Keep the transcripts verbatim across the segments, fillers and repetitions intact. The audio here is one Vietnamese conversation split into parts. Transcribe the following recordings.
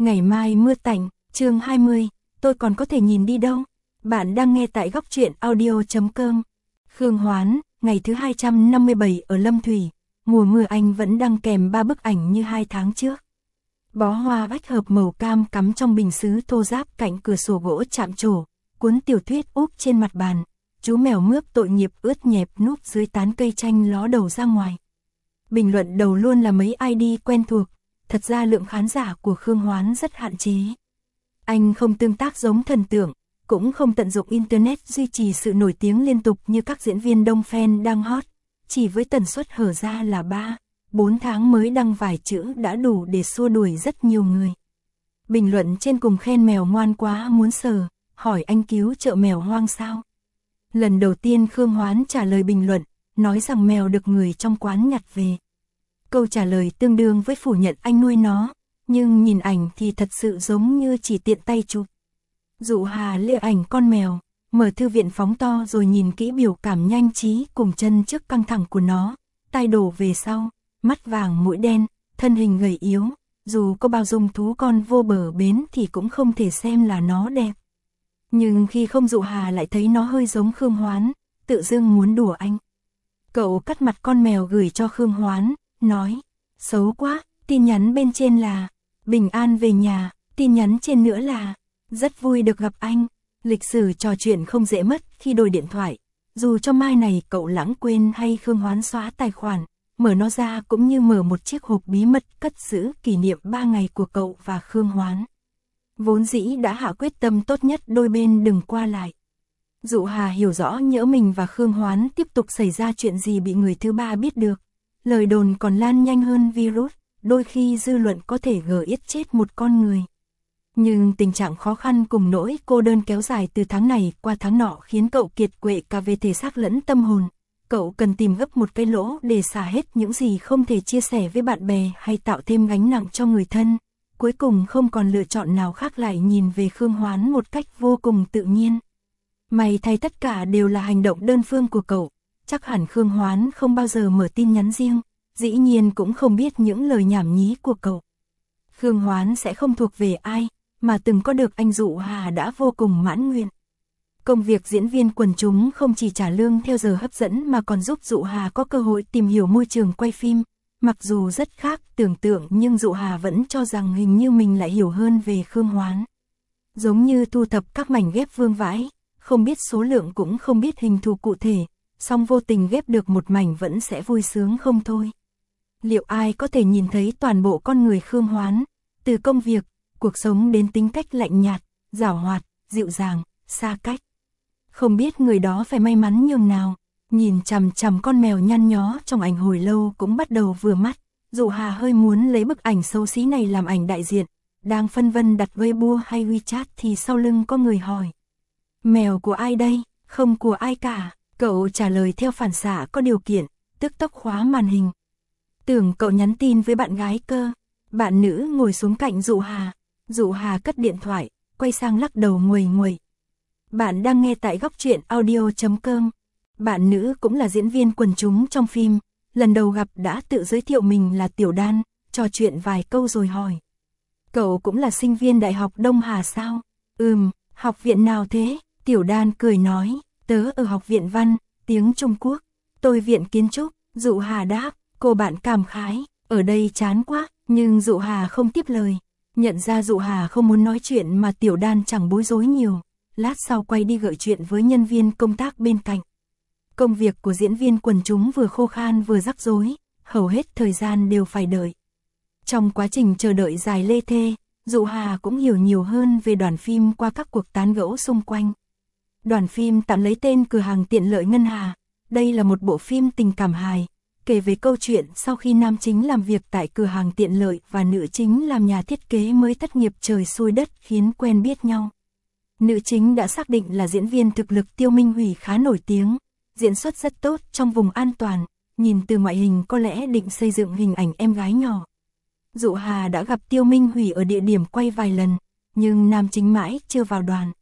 Ngày mai mưa tạnh, chương hai mươi, tôi còn có thể nhìn đi đâu? Bạn đang nghe tại góc truyện audio chấm com. Khương Hoán, ngày thứ hai trăm năm mươi bảy ở Lâm Thủy, mùa mưa Anh vẫn đăng kèm ba bức ảnh như hai tháng trước. Bó hoa bách hợp màu cam cắm trong bình sứ thô ráp cạnh cửa sổ gỗ chạm trổ, cuốn tiểu thuyết úp trên mặt bàn, chú mèo mướp tội nghiệp ướt nhẹp núp dưới tán cây chanh ló đầu ra ngoài. Bình luận đầu luôn là mấy i đê quen thuộc, thật ra lượng khán giả của Khương Hoán rất hạn chế. Anh không tương tác giống thần tượng, cũng không tận dụng Internet duy trì sự nổi tiếng liên tục như các diễn viên đông fan đang hot, chỉ với tần suất hở ra là ba, bốn tháng mới đăng vài chữ đã đủ để xua đuổi rất nhiều người. Bình luận trên cùng khen mèo ngoan quá muốn sờ, hỏi anh cứu trợ mèo hoang sao. Lần đầu tiên Khương Hoán trả lời bình luận, nói rằng mèo được người trong quán nhặt về. Câu trả lời tương đương với phủ nhận anh nuôi nó, nhưng nhìn ảnh thì thật sự giống như chỉ tiện tay chụp. Dụ Hà lựa ảnh con mèo, mở thư viện phóng to rồi nhìn kỹ biểu cảm nhanh trí cùng chân trước căng thẳng của nó, tai đổ về sau, mắt vàng mũi đen, thân hình gầy yếu, dù có bao dung thú con vô bờ bến thì cũng không thể xem là nó đẹp. Nhưng khi không Dụ Hà lại thấy nó hơi giống Khương Hoán, tự dưng muốn đùa anh. Cậu cắt mặt con mèo gửi cho Khương Hoán, nói, xấu quá, tin nhắn bên trên là, bình an về nhà, tin nhắn trên nữa là, rất vui được gặp anh. Lịch sử trò chuyện không dễ mất khi đổi điện thoại, dù cho mai này cậu lãng quên hay Khương Hoán xóa tài khoản, mở nó ra cũng như mở một chiếc hộp bí mật cất giữ kỷ niệm ba ngày của cậu và Khương Hoán. Vốn dĩ đã hạ quyết tâm tốt nhất đôi bên đừng qua lại. Dụ Hà hiểu rõ nhỡ mình và Khương Hoán tiếp tục xảy ra chuyện gì bị người thứ ba biết được. Lời đồn còn lan nhanh hơn virus, đôi khi dư luận có thể gờ yết chết một con người. Nhưng tình trạng khó khăn cùng nỗi cô đơn kéo dài từ tháng này qua tháng nọ khiến cậu kiệt quệ cả về thể xác lẫn tâm hồn. Cậu cần tìm gấp một cái lỗ để xả hết những gì không thể chia sẻ với bạn bè hay tạo thêm gánh nặng cho người thân. Cuối cùng không còn lựa chọn nào khác lại nhìn về Khương Hoán một cách vô cùng tự nhiên. May thay tất cả đều là hành động đơn phương của cậu. Chắc hẳn Khương Hoán không bao giờ mở tin nhắn riêng, dĩ nhiên cũng không biết những lời nhảm nhí của cậu. Khương Hoán sẽ không thuộc về ai, mà từng có được anh Dụ Hà đã vô cùng mãn nguyện. Công việc diễn viên quần chúng không chỉ trả lương theo giờ hấp dẫn mà còn giúp Dụ Hà có cơ hội tìm hiểu môi trường quay phim. Mặc dù rất khác tưởng tượng nhưng Dụ Hà vẫn cho rằng hình như mình lại hiểu hơn về Khương Hoán. Giống như thu thập các mảnh ghép vương vãi, không biết số lượng cũng không biết hình thù cụ thể, song vô tình ghép được một mảnh vẫn sẽ vui sướng không thôi. Liệu ai có thể nhìn thấy toàn bộ con người Khương Hoán, từ công việc, cuộc sống đến tính cách lạnh nhạt, giảo hoạt, dịu dàng, xa cách. Không biết người đó phải may mắn nhường nào, nhìn chằm chằm con mèo nhăn nhó trong ảnh hồi lâu cũng bắt đầu vừa mắt. Dụ Hà hơi muốn lấy bức ảnh xấu xí này làm ảnh đại diện, đang phân vân đặt Weibo hay WeChat thì sau lưng có người hỏi. Mèo của ai đây? Không của ai cả. Cậu trả lời theo phản xạ có điều kiện, tức tốc khóa màn hình. Tưởng cậu nhắn tin với bạn gái cơ. Bạn nữ ngồi xuống cạnh Dụ Hà. Dụ Hà cất điện thoại, quay sang lắc đầu nguầy nguầy. Bạn đang nghe tại góc truyện audio chấm com. Bạn nữ cũng là diễn viên quần chúng trong phim, lần đầu gặp đã tự giới thiệu mình là Tiểu Đan, trò chuyện vài câu rồi hỏi. Cậu cũng là sinh viên Đại học Đông Hà sao? Ừm, học viện nào thế? Tiểu Đan cười nói, tớ ở học viện văn, tiếng Trung Quốc. Tôi viện kiến trúc. Dụ Hà đáp, cô bạn cảm khái, ở đây chán quá, nhưng Dụ Hà không tiếp lời. Nhận ra Dụ Hà không muốn nói chuyện mà Tiểu Đan chẳng bối rối nhiều, lát sau quay đi gợi chuyện với nhân viên công tác bên cạnh. Công việc của diễn viên quần chúng vừa khô khan vừa rắc rối, hầu hết thời gian đều phải đợi. Trong quá trình chờ đợi dài lê thê, Dụ Hà cũng hiểu nhiều hơn về đoàn phim qua các cuộc tán gẫu xung quanh. Đoàn phim tạm lấy tên Cửa hàng tiện lợi Ngân Hà. Đây là một bộ phim tình cảm hài, kể về câu chuyện sau khi nam chính làm việc tại cửa hàng tiện lợi và nữ chính làm nhà thiết kế mới thất nghiệp trời xui đất khiến quen biết nhau. Nữ chính đã xác định là diễn viên thực lực Tiêu Minh Hủy khá nổi tiếng, diễn xuất rất tốt trong vùng an toàn, nhìn từ ngoại hình có lẽ định xây dựng hình ảnh em gái nhỏ. Dụ Hà đã gặp Tiêu Minh Hủy ở địa điểm quay vài lần, nhưng nam chính mãi chưa vào đoàn.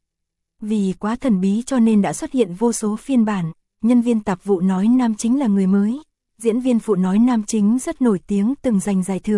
Vì quá thần bí cho nên đã xuất hiện vô số phiên bản, nhân viên tạp vụ nói nam chính là người mới, diễn viên phụ nói nam chính rất nổi tiếng từng giành giải thưởng,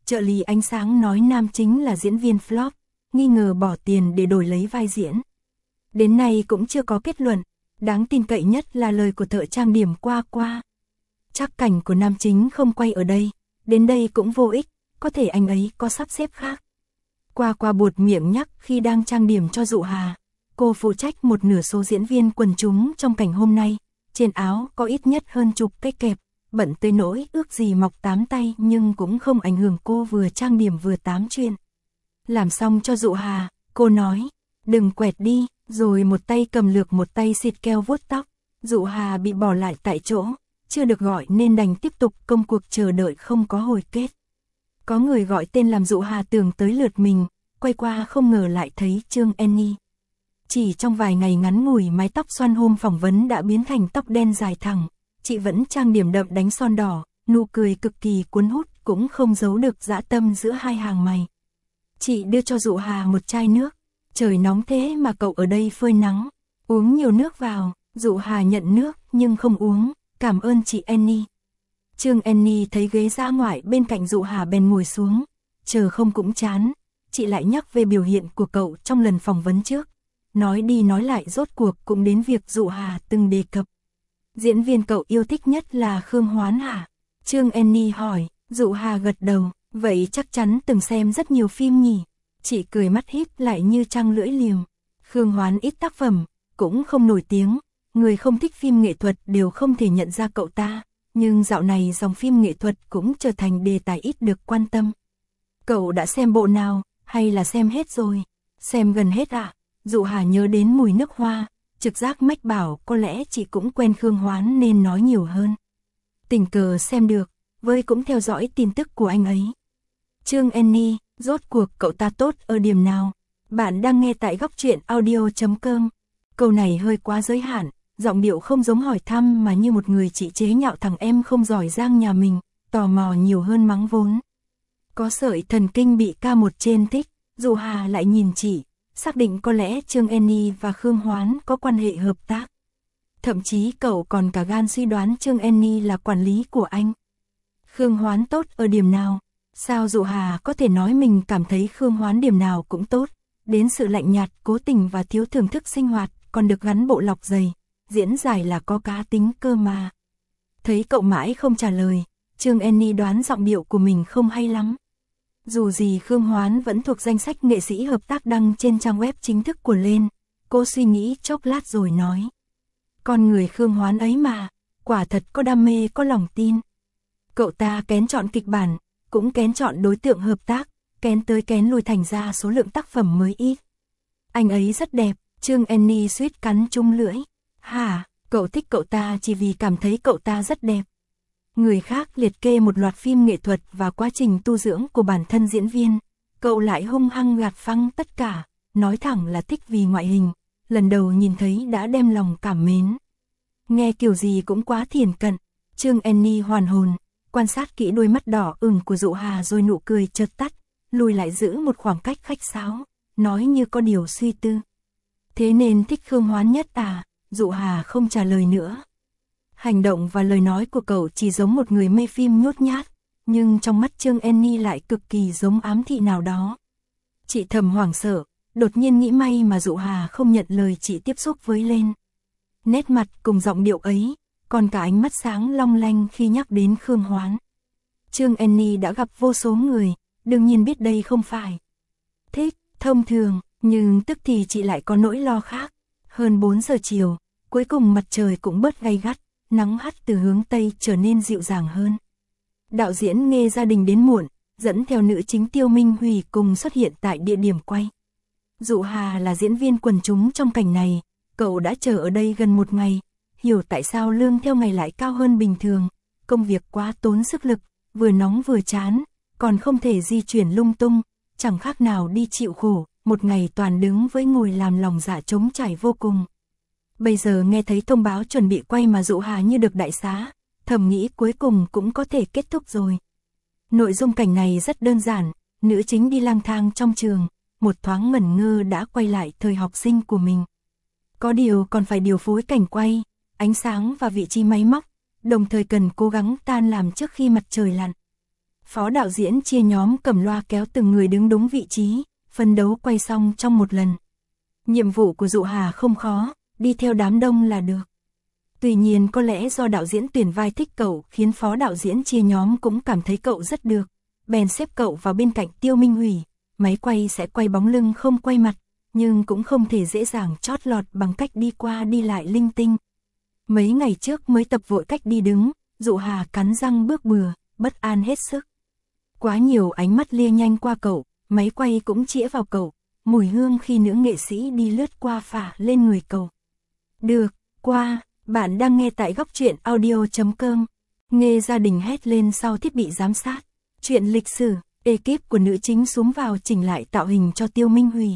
Trợ lý ánh sáng nói nam chính là diễn viên flop, nghi ngờ bỏ tiền để đổi lấy vai diễn. Đến nay cũng chưa có kết luận, đáng tin cậy nhất là lời của thợ trang điểm Qua Qua. Chắc cảnh của nam chính không quay ở đây, đến đây cũng vô ích, có thể anh ấy có sắp xếp khác. Qua Qua buột miệng nhắc khi đang trang điểm cho Dụ Hà, cô phụ trách một nửa số diễn viên quần chúng trong cảnh hôm nay, trên áo có ít nhất hơn chục cái kẹp, bận tới nỗi ước gì mọc tám tay nhưng cũng không ảnh hưởng cô vừa trang điểm vừa tám chuyện. Làm xong cho Dụ Hà, cô nói, đừng quẹt đi, rồi một tay cầm lược một tay xịt keo vuốt tóc. Dụ Hà bị bỏ lại tại chỗ, chưa được gọi nên đành tiếp tục công cuộc chờ đợi không có hồi kết. Có người gọi tên làm Dụ Hà tưởng tới lượt mình, quay qua không ngờ lại thấy Trương Annie. Chỉ trong vài ngày ngắn ngủi mái tóc xoăn hôm phỏng vấn đã biến thành tóc đen dài thẳng, chị vẫn trang điểm đậm đánh son đỏ, nụ cười cực kỳ cuốn hút cũng không giấu được dã tâm giữa hai hàng mày. Chị đưa cho Dụ Hà một chai nước, trời nóng thế mà cậu ở đây phơi nắng, uống nhiều nước vào. Dụ Hà nhận nước nhưng không uống, cảm ơn chị Annie. Trương Annie thấy ghế dã ngoại bên cạnh Dụ Hà bèn ngồi xuống, chờ không cũng chán, chị lại nhắc về biểu hiện của cậu trong lần phỏng vấn trước. Nói đi nói lại rốt cuộc cũng đến việc Dụ Hà từng đề cập. Diễn viên cậu yêu thích nhất là Khương Hoán hả? Trương Annie hỏi. Dụ Hà gật đầu, vậy chắc chắn từng xem rất nhiều phim nhỉ? Chị cười mắt híp lại như trăng lưỡi liềm. Khương Hoán ít tác phẩm, cũng không nổi tiếng, người không thích phim nghệ thuật đều không thể nhận ra cậu ta, nhưng dạo này dòng phim nghệ thuật cũng trở thành đề tài ít được quan tâm. Cậu đã xem bộ nào, hay là xem hết rồi? Xem gần hết ạ. À? Dụ Hà nhớ đến mùi nước hoa, trực giác mách bảo có lẽ chị cũng quen Khương Hoán nên nói nhiều hơn. Tình cờ xem được, với cũng theo dõi tin tức của anh ấy. Trương Annie, rốt cuộc cậu ta tốt ở điểm nào? Bạn đang nghe tại góc truyện audio chấm com. Câu này hơi quá giới hạn, giọng điệu không giống hỏi thăm mà như một người chị chế nhạo thằng em không giỏi giang nhà mình, tò mò nhiều hơn mắng vốn. Có sợi thần kinh bị ca một trên thích, Dụ Hà lại nhìn chị, xác định có lẽ Trương Annie và Khương Hoán có quan hệ hợp tác. Thậm chí cậu còn cả gan suy đoán Trương Annie là quản lý của anh. Khương Hoán tốt ở điểm nào? Sao Dụ Hà có thể nói mình cảm thấy Khương Hoán điểm nào cũng tốt, đến sự lạnh nhạt, cố tình và thiếu thưởng thức sinh hoạt, còn được gắn bộ lọc giày, diễn giải là có cá tính cơ mà. Thấy cậu mãi không trả lời, Trương Annie đoán giọng điệu của mình không hay lắm. Dù gì Khương Hoán vẫn thuộc danh sách nghệ sĩ hợp tác đăng trên trang web chính thức của Lên, cô suy nghĩ chốc lát rồi nói. Con người Khương Hoán ấy mà, quả thật có đam mê có lòng tin. Cậu ta kén chọn kịch bản, cũng kén chọn đối tượng hợp tác, kén tới kén lùi thành ra số lượng tác phẩm mới ít. Anh ấy rất đẹp, Trương Annie suýt cắn chung lưỡi. Hả, cậu thích cậu ta chỉ vì cảm thấy cậu ta rất đẹp. Người khác liệt kê một loạt phim nghệ thuật và quá trình tu dưỡng của bản thân diễn viên, cậu lại hung hăng gạt phăng tất cả, nói thẳng là thích vì ngoại hình, lần đầu nhìn thấy đã đem lòng cảm mến. Nghe kiểu gì cũng quá thiển cận. Trương Annie hoàn hồn, quan sát kỹ đôi mắt đỏ ửng của Dụ Hà rồi nụ cười chợt tắt, lùi lại giữ một khoảng cách khách sáo, nói như có điều suy tư. Thế nên thích Khương Hoán nhất à? Dụ Hà không trả lời nữa. Hành động và lời nói của cậu chỉ giống một người mê phim nhút nhát, nhưng trong mắt Trương Annie lại cực kỳ giống ám thị nào đó. Chị thầm hoảng sợ, đột nhiên nghĩ may mà Dụ Hà không nhận lời chị tiếp xúc với Lên. Nét mặt cùng giọng điệu ấy, còn cả ánh mắt sáng long lanh khi nhắc đến Khương Hoán. Trương Annie đã gặp vô số người, đương nhiên biết đây không phải thích, thông thường, nhưng tức thì chị lại có nỗi lo khác. Hơn bốn giờ chiều, cuối cùng mặt trời cũng bớt gay gắt, nắng hắt từ hướng Tây trở nên dịu dàng hơn. Đạo diễn Nghê Gia Đình đến muộn, dẫn theo nữ chính Tiêu Minh Hủy cùng xuất hiện tại địa điểm quay. Dụ Hà là diễn viên quần chúng trong cảnh này, cậu đã chờ ở đây gần một ngày, hiểu tại sao lương theo ngày lại cao hơn bình thường, công việc quá tốn sức lực, vừa nóng vừa chán, còn không thể di chuyển lung tung, chẳng khác nào đi chịu khổ, một ngày toàn đứng với ngồi làm lòng dạ trống trải vô cùng. Bây giờ nghe thấy thông báo chuẩn bị quay mà Dụ Hà như được đại xá, thầm nghĩ cuối cùng cũng có thể kết thúc rồi. Nội dung cảnh này rất đơn giản, nữ chính đi lang thang trong trường, một thoáng ngẩn ngơ đã quay lại thời học sinh của mình. Có điều còn phải điều phối cảnh quay, ánh sáng và vị trí máy móc, đồng thời cần cố gắng tan làm trước khi mặt trời lặn. Phó đạo diễn chia nhóm cầm loa kéo từng người đứng đúng vị trí, phân đấu quay xong trong một lần. Nhiệm vụ của Dụ Hà không khó, đi theo đám đông là được. Tuy nhiên có lẽ do đạo diễn tuyển vai thích cậu khiến phó đạo diễn chia nhóm cũng cảm thấy cậu rất được. Bèn xếp cậu vào bên cạnh Tiêu Minh Hủy, máy quay sẽ quay bóng lưng không quay mặt, nhưng cũng không thể dễ dàng chót lọt bằng cách đi qua đi lại linh tinh. Mấy ngày trước mới tập vội cách đi đứng, Dụ Hà cắn răng bước bừa, bất an hết sức. Quá nhiều ánh mắt lia nhanh qua cậu, máy quay cũng chĩa vào cậu, mùi hương khi nữ nghệ sĩ đi lướt qua phả lên người cậu. Được, qua, bạn đang nghe tại góc truyện audio chấm com. Nghe gia đình hét lên sau thiết bị giám sát. Chuyện lịch sử, ekip của nữ chính xuống vào chỉnh lại tạo hình cho Tiêu Minh Hủy.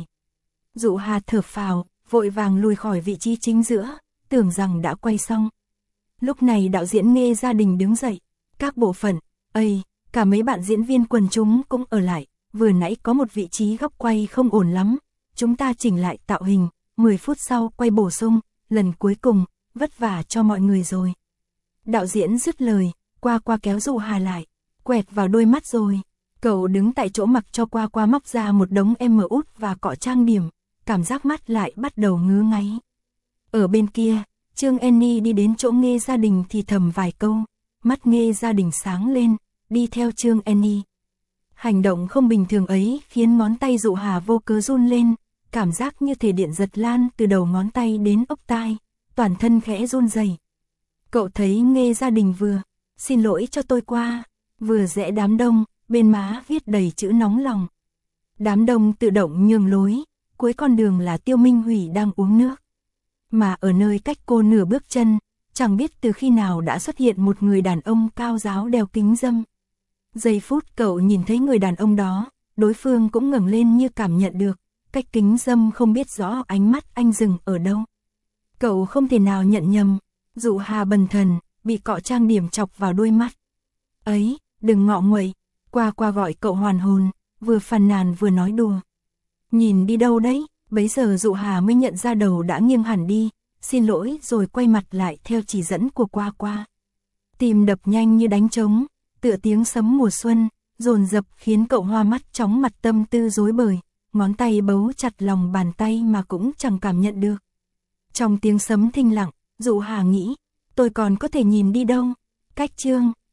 Dụ Hà thở phào, vội vàng lùi khỏi vị trí chính giữa, tưởng rằng đã quay xong. Lúc này đạo diễn Nghe gia đình đứng dậy, các bộ phận, ây, cả mấy bạn diễn viên quần chúng cũng ở lại, vừa nãy có một vị trí góc quay không ổn lắm, chúng ta chỉnh lại tạo hình, mười phút sau quay bổ sung, lần cuối cùng, vất vả cho mọi người rồi. Đạo diễn dứt lời, Qua Qua kéo Dụ Hà lại, quẹt vào đôi mắt rồi, cậu đứng tại chỗ mặc cho Qua Qua móc ra một đống em út và cọ trang điểm, cảm giác mắt lại bắt đầu ngứa ngáy. Ở bên kia, Trương Annie đi đến chỗ Nghe gia đình thì thầm vài câu, mắt Nghe gia đình sáng lên, đi theo Trương Annie. Hành động không bình thường ấy khiến ngón tay Dụ Hà vô cớ run lên, cảm giác như thể điện giật lan từ đầu ngón tay đến ốc tai, toàn thân khẽ run rẩy. Cậu thấy Nghe gia đình vừa, xin lỗi cho tôi qua, vừa rẽ đám đông, bên má viết đầy chữ nóng lòng. Đám đông tự động nhường lối, cuối con đường là Tiêu Minh Hủy đang uống nước. Mà ở nơi cách cô nửa bước chân, chẳng biết từ khi nào đã xuất hiện một người đàn ông cao ráo đeo kính râm. Giây phút cậu nhìn thấy người đàn ông đó, đối phương cũng ngẩng lên như cảm nhận được, cách kính râm không biết rõ ánh mắt anh dừng ở đâu. Cậu không thể nào nhận nhầm, Dụ Hà bần thần, bị cọ trang điểm chọc vào đôi mắt. Ấy, đừng ngọ nguậy, Qua Qua gọi cậu hoàn hồn, vừa phàn nàn vừa nói đùa. Nhìn đi đâu đấy, bấy giờ Dụ Hà mới nhận ra đầu đã nghiêng hẳn đi, xin lỗi rồi quay mặt lại theo chỉ dẫn của Qua Qua. Tim đập nhanh như đánh trống, tựa tiếng sấm mùa xuân, dồn dập khiến cậu hoa mắt chóng mặt tâm tư rối bời, ngón tay bấu chặt lòng bàn tay mà cũng chẳng cảm nhận được. Trong tiếng sấm thinh lặng, Dụ Hà nghĩ, tôi còn có thể nhìn đi đâu, cách Trương